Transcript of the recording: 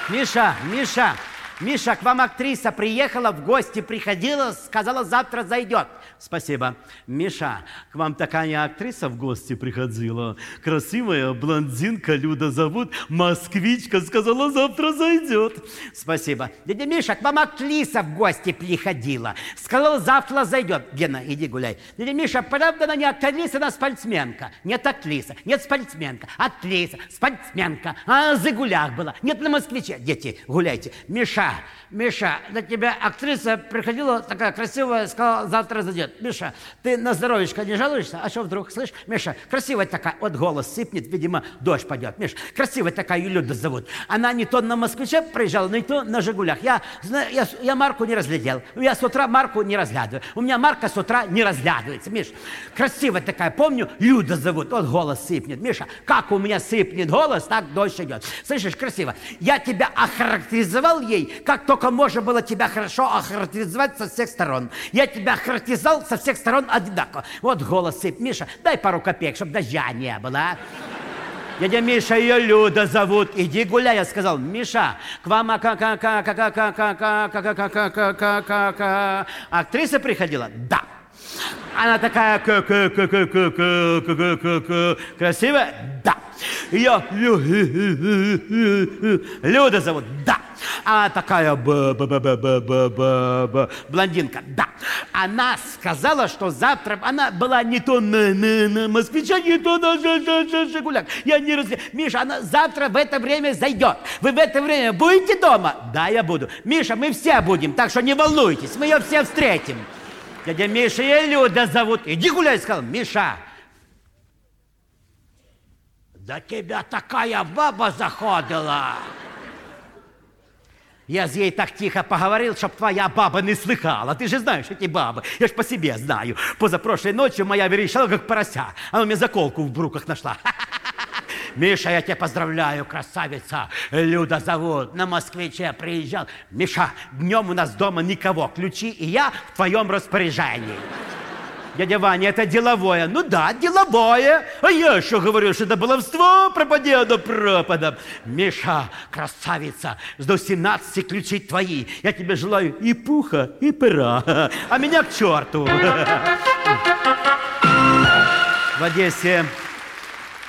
Миша, Миша, Миша, к вам актриса приехала, в гости приходила, сказала, завтра зайдет. Спасибо. Миша, к вам такая актриса в гости приходила. Красивая блондинка, Люда зовут, москвичка, сказала, завтра зайдет. Спасибо. Дядя Миша, к вам актриса в гости приходила. Сказала, завтра зайдет. Гена, иди гуляй. Дядя Миша, правда, она не актриса, она спортсменка. Нет актриса, нет спортсменка. Актриса, спортсменка. А на «Жигулях» была. Нет, на «Москвиче». Дети, гуляйте. Миша, на тебя актриса приходила такая красивая, сказала, завтра зайдет. Миша, ты на здоровечко не жалуешься? А что вдруг, слышь? Миша, красивая такая, вот голос сыпнет, видимо, дождь пойдет. Миша, красивая такая, ее Люда зовут. Она не то на «Москвиче» приезжала, не то на «Жигулях». Я марку не разглядел. Я с утра марку не разглядываю. У меня марка с утра не разглядывается. Миша, красивая такая, помню, Люда зовут. Вот голос сыпнет. Миша, как у меня сыпнет голос, так дождь идет. Слышишь, красиво. Я тебя охарактеризовал ей, как только можно было тебя хорошо охарактеризовать со всех сторон. Я тебя охарактеризовал со всех сторон одинаково. Вот голос сыпь. Миша, дай пару копеек, чтобы дождя не было, а? Дядя Миша, ее Люда зовут. Иди гуляй, я сказал. Миша, к вам актриса приходила? Да. Она такая красивая? Да. Ее Люда зовут? Да. Она такая блондинка? Да. Она сказала, что завтра она была не то на «Москвиче», не то на «Жигулях». Я не раз... Миша, она завтра в это время зайдет. Вы в это время будете дома? Да, я буду. Миша, мы все будем, так что не волнуйтесь, мы ее все встретим. Дядя Миша, ее Люда зовут. Иди гуляй, сказал. Миша. Да тебя такая баба заходила. Я с ей так тихо поговорил, чтоб твоя баба не слыхала. Ты же знаешь эти бабы. Я ж по себе знаю. Позапрошлой ночью моя верещала, как порося. Она мне заколку в бруках нашла. Миша, я тебя поздравляю, красавица. Люда зовут. На «Москвиче» приезжал. Миша, днем у нас дома никого. Ключи и я в твоем распоряжении. Дядя Ваня, это деловое. Ну да, деловое. А я что говорю, что это баловство, пропади оно пропадом. Миша, красавица, до 17 ключей твои. Я тебе желаю и пуха, и пера. А меня к черту. В Одессе